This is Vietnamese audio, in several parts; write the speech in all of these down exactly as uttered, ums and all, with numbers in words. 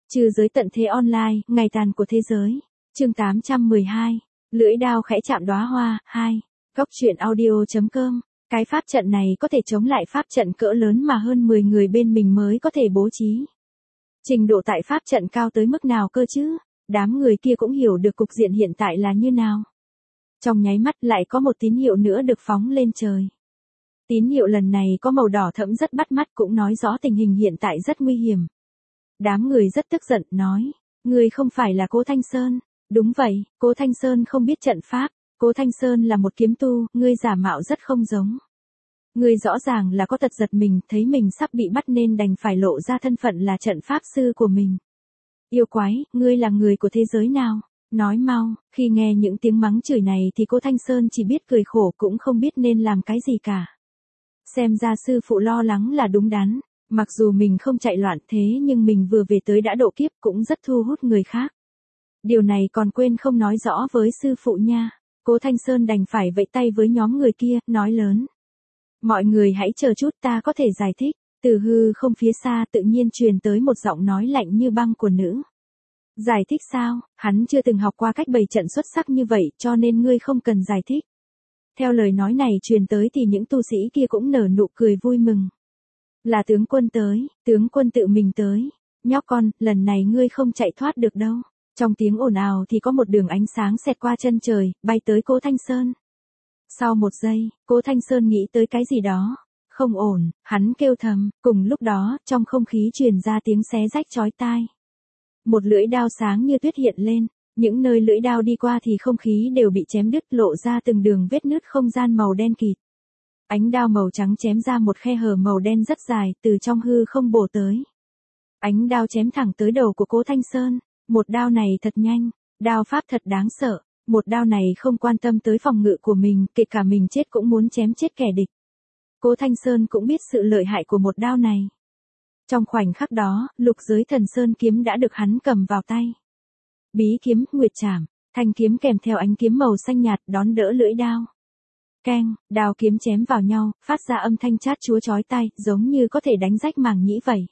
Trừ giới tận thế online, ngày tàn của thế giới. Chương tám trăm mười hai. Lưỡi đao khẽ chạm đóa hoa. hai. Góc truyện audio chấm com. Cái pháp trận này có thể chống lại pháp trận cỡ lớn mà hơn mười người bên mình mới có thể bố trí. Trình độ tại pháp trận cao tới mức nào cơ chứ? Đám người kia cũng hiểu được cục diện hiện tại là như nào. Trong nháy mắt lại có một tín hiệu nữa được phóng lên trời. Tín hiệu lần này có màu đỏ thẫm rất bắt mắt, cũng nói rõ tình hình hiện tại rất nguy hiểm. Đám người rất tức giận, nói, ngươi không phải là Cố Thanh Sơn. Đúng vậy, Cố Thanh Sơn không biết trận pháp, Cố Thanh Sơn là một kiếm tu, ngươi giả mạo rất không giống. Ngươi rõ ràng là có tật giật mình, thấy mình sắp bị bắt nên đành phải lộ ra thân phận là trận pháp sư của mình. Yêu quái, ngươi là người của thế giới nào? Nói mau. Khi nghe những tiếng mắng chửi này thì Cố Thanh Sơn chỉ biết cười khổ, cũng không biết nên làm cái gì cả. Xem ra sư phụ lo lắng là đúng đắn. Mặc dù mình không chạy loạn thế nhưng mình vừa về tới đã độ kiếp, cũng rất thu hút người khác. Điều này còn quên không nói rõ với sư phụ nha. Cố Thanh Sơn đành phải vẫy tay với nhóm người kia, nói lớn. Mọi người hãy chờ chút, ta có thể giải thích. Từ hư không phía xa tự nhiên truyền tới một giọng nói lạnh như băng của nữ. Giải thích sao? Hắn chưa từng học qua cách bày trận xuất sắc như vậy, cho nên ngươi không cần giải thích. Theo lời nói này truyền tới thì những tu sĩ kia cũng nở nụ cười vui mừng. Là tướng quân tới, tướng quân tự mình tới. Nhóc con, lần này ngươi không chạy thoát được đâu. Trong tiếng ồn ào thì có một đường ánh sáng xẹt qua chân trời, bay tới Cố Thanh Sơn. Sau một giây, Cố Thanh Sơn nghĩ tới cái gì đó. Không ổn, hắn kêu thầm, cùng lúc đó, trong không khí truyền ra tiếng xé rách chói tai. Một lưỡi đao sáng như tuyết hiện lên, những nơi lưỡi đao đi qua thì không khí đều bị chém đứt, lộ ra từng đường vết nứt không gian màu đen kịt. Ánh đao màu trắng chém ra một khe hở màu đen rất dài, từ trong hư không bổ tới. Ánh đao chém thẳng tới đầu của Cố Thanh Sơn. Một đao này thật nhanh, đao pháp thật đáng sợ. Một đao này không quan tâm tới phòng ngự của mình, kể cả mình chết cũng muốn chém chết kẻ địch. Cố Thanh Sơn cũng biết sự lợi hại của một đao này. Trong khoảnh khắc đó, lục giới thần sơn kiếm đã được hắn cầm vào tay. Bí kiếm, nguyệt trảm, thanh kiếm kèm theo ánh kiếm màu xanh nhạt đón đỡ lưỡi đao. Keng, đao kiếm chém vào nhau, phát ra âm thanh chát chúa chói tai, giống như có thể đánh rách màng nhĩ vậy.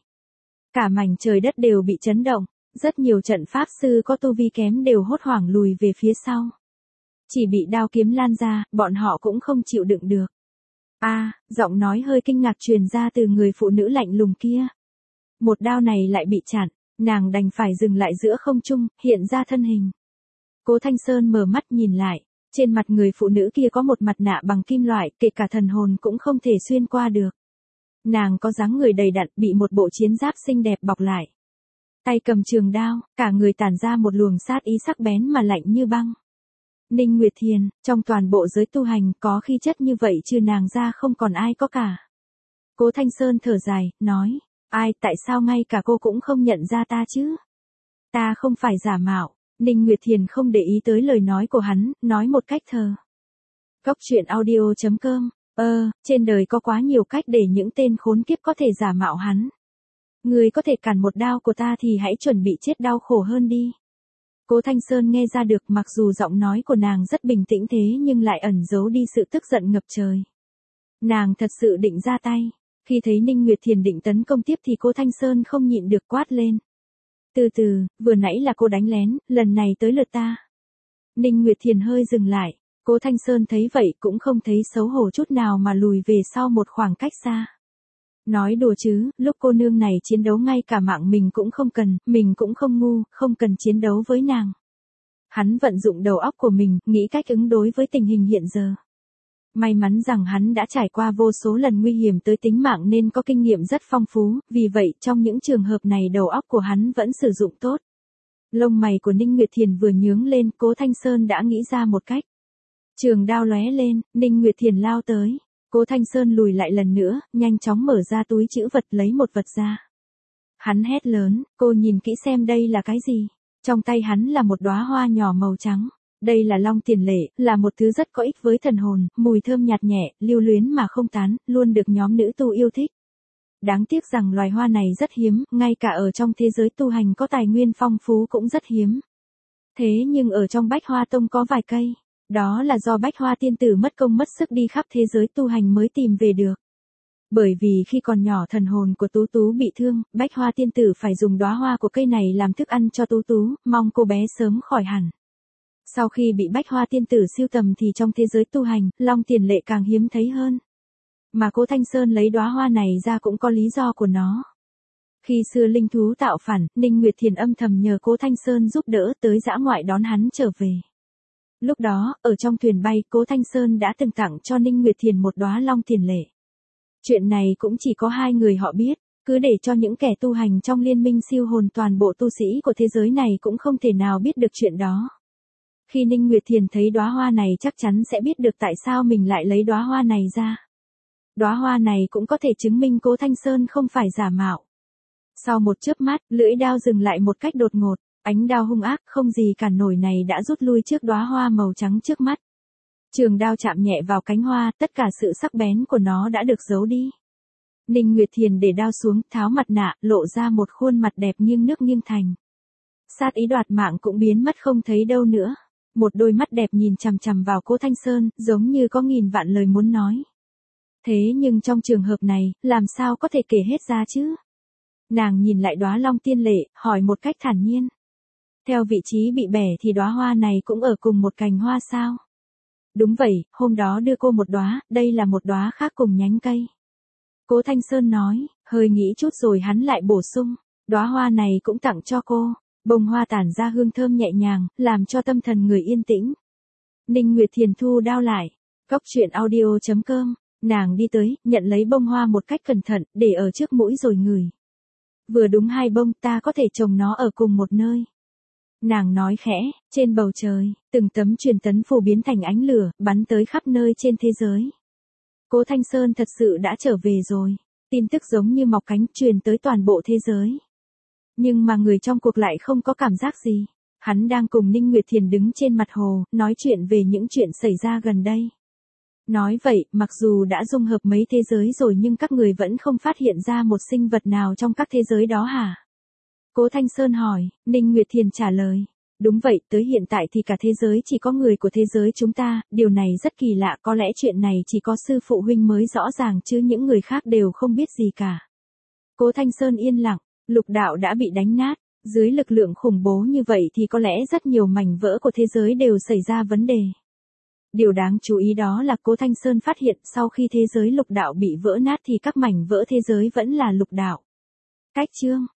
Cả mảnh trời đất đều bị chấn động, rất nhiều trận pháp sư có tu vi kém đều hốt hoảng lùi về phía sau. Chỉ bị đao kiếm lan ra, bọn họ cũng không chịu đựng được. A, à, giọng nói hơi kinh ngạc truyền ra từ người phụ nữ lạnh lùng kia. Một đao này lại bị chặn, nàng đành phải dừng lại giữa không trung, hiện ra thân hình. Cố Thanh Sơn mở mắt nhìn lại, trên mặt người phụ nữ kia có một mặt nạ bằng kim loại, kể cả thần hồn cũng không thể xuyên qua được. Nàng có dáng người đầy đặn, bị một bộ chiến giáp xinh đẹp bọc lại. Tay cầm trường đao, cả người tản ra một luồng sát ý sắc bén mà lạnh như băng. Ninh Nguyệt Thiền, trong toàn bộ giới tu hành, có khí chất như vậy trừ nàng ra không còn ai có cả. Cố Thanh Sơn thở dài, nói, ai, tại sao ngay cả cô cũng không nhận ra ta chứ? Ta không phải giả mạo. Ninh Nguyệt Thiền không để ý tới lời nói của hắn, nói một cách thờ. Góc truyện audio chấm com. Ơ, trên đời có quá nhiều cách để những tên khốn kiếp có thể giả mạo hắn. Người có thể cản một đao của ta thì hãy chuẩn bị chết đau khổ hơn đi. Cố Thanh Sơn nghe ra được, mặc dù giọng nói của nàng rất bình tĩnh thế nhưng lại ẩn giấu đi sự tức giận ngập trời. Nàng thật sự định ra tay. Khi thấy Ninh Nguyệt Thiền định tấn công tiếp thì Cố Thanh Sơn không nhịn được quát lên. Từ từ, vừa nãy là cô đánh lén, lần này tới lượt ta. Ninh Nguyệt Thiền hơi dừng lại, Cố Thanh Sơn thấy vậy cũng không thấy xấu hổ chút nào mà lùi về sau một khoảng cách xa. Nói đùa chứ, lúc cô nương này chiến đấu ngay cả mạng mình cũng không cần, mình cũng không ngu, không cần chiến đấu với nàng. Hắn vận dụng đầu óc của mình, nghĩ cách ứng đối với tình hình hiện giờ. May mắn rằng hắn đã trải qua vô số lần nguy hiểm tới tính mạng nên có kinh nghiệm rất phong phú, vì vậy trong những trường hợp này đầu óc của hắn vẫn sử dụng tốt. Lông mày của Ninh Nguyệt Thiền vừa nhướng lên, Cố Thanh Sơn đã nghĩ ra một cách. Trường đao lóe lên, Ninh Nguyệt Thiền lao tới. Cố Thanh Sơn lùi lại lần nữa, nhanh chóng mở ra túi trữ vật lấy một vật ra. Hắn hét lớn, cô nhìn kỹ xem đây là cái gì. Trong tay hắn là một đóa hoa nhỏ màu trắng. Đây là long tiền lệ, là một thứ rất có ích với thần hồn, mùi thơm nhạt nhẹ, lưu luyến mà không tán, luôn được nhóm nữ tu yêu thích. Đáng tiếc rằng loài hoa này rất hiếm, ngay cả ở trong thế giới tu hành có tài nguyên phong phú cũng rất hiếm. Thế nhưng ở trong Bách Hoa Tông có vài cây. Đó là do Bách Hoa tiên tử mất công mất sức đi khắp thế giới tu hành mới tìm về được. Bởi vì khi còn nhỏ thần hồn của Tú Tú bị thương, Bách Hoa tiên tử phải dùng đóa hoa của cây này làm thức ăn cho Tú Tú, mong cô bé sớm khỏi hẳn. Sau khi bị Bách Hoa tiên tử siêu tầm thì trong thế giới tu hành, Long Tiền Lệ càng hiếm thấy hơn. Mà Cố Thanh Sơn lấy đóa hoa này ra cũng có lý do của nó. Khi xưa linh thú tạo phản, Ninh Nguyệt Thiền âm thầm nhờ Cố Thanh Sơn giúp đỡ tới dã ngoại đón hắn trở về. Lúc đó, ở trong thuyền bay, Cố Thanh Sơn đã từng tặng cho Ninh Nguyệt Thiền một đóa Long Tiền Lệ. Chuyện này cũng chỉ có hai người họ biết, cứ để cho những kẻ tu hành trong liên minh siêu hồn toàn bộ tu sĩ của thế giới này cũng không thể nào biết được chuyện đó. Khi Ninh Nguyệt Thiền thấy đóa hoa này chắc chắn sẽ biết được tại sao mình lại lấy đóa hoa này ra. Đóa hoa này cũng có thể chứng minh Cố Thanh Sơn không phải giả mạo. Sau một chớp mắt, lưỡi đao dừng lại một cách đột ngột, ánh đao hung ác không gì cản nổi này đã rút lui trước đóa hoa màu trắng trước mắt. Trường đao chạm nhẹ vào cánh hoa, tất cả sự sắc bén của nó đã được giấu đi. Ninh Nguyệt Thiền để đao xuống, tháo mặt nạ, lộ ra một khuôn mặt đẹp nghiêng nước nghiêng thành. Sát ý đoạt mạng cũng biến mất không thấy đâu nữa. Một đôi mắt đẹp nhìn chằm chằm vào Cố Thanh Sơn, giống như có nghìn vạn lời muốn nói. Thế nhưng trong trường hợp này, làm sao có thể kể hết ra chứ? Nàng nhìn lại đóa Long Tiên Lệ, hỏi một cách thản nhiên. Theo vị trí bị bẻ thì đóa hoa này cũng ở cùng một cành hoa sao? Đúng vậy, hôm đó đưa cô một đóa, đây là một đóa khác cùng nhánh cây. Cố Thanh Sơn nói, hơi nghĩ chút rồi hắn lại bổ sung, đóa hoa này cũng tặng cho cô. Bông hoa tản ra hương thơm nhẹ nhàng, làm cho tâm thần người yên tĩnh. Ninh Nguyệt Thiền thu đao lại. Cốc truyện audio chấm com, nàng đi tới, nhận lấy bông hoa một cách cẩn thận, để ở trước mũi rồi ngửi. Vừa đúng hai bông, ta có thể trồng nó ở cùng một nơi. Nàng nói khẽ, trên bầu trời, từng tấm truyền tấn phù biến thành ánh lửa, bắn tới khắp nơi trên thế giới. Cố Thanh Sơn thật sự đã trở về rồi. Tin tức giống như mọc cánh truyền tới toàn bộ thế giới. Nhưng mà người trong cuộc lại không có cảm giác gì. Hắn đang cùng Ninh Nguyệt Thiền đứng trên mặt hồ, nói chuyện về những chuyện xảy ra gần đây. Nói vậy, mặc dù đã dung hợp mấy thế giới rồi nhưng các người vẫn không phát hiện ra một sinh vật nào trong các thế giới đó hả? Cố Thanh Sơn hỏi, Ninh Nguyệt Thiền trả lời. Đúng vậy, tới hiện tại thì cả thế giới chỉ có người của thế giới chúng ta, điều này rất kỳ lạ, có lẽ chuyện này chỉ có sư phụ huynh mới rõ ràng chứ những người khác đều không biết gì cả. Cố Thanh Sơn yên lặng, lục đạo đã bị đánh nát, dưới lực lượng khủng bố như vậy thì có lẽ rất nhiều mảnh vỡ của thế giới đều xảy ra vấn đề. Điều đáng chú ý đó là Cố Thanh Sơn phát hiện sau khi thế giới lục đạo bị vỡ nát thì các mảnh vỡ thế giới vẫn là lục đạo. Cách chương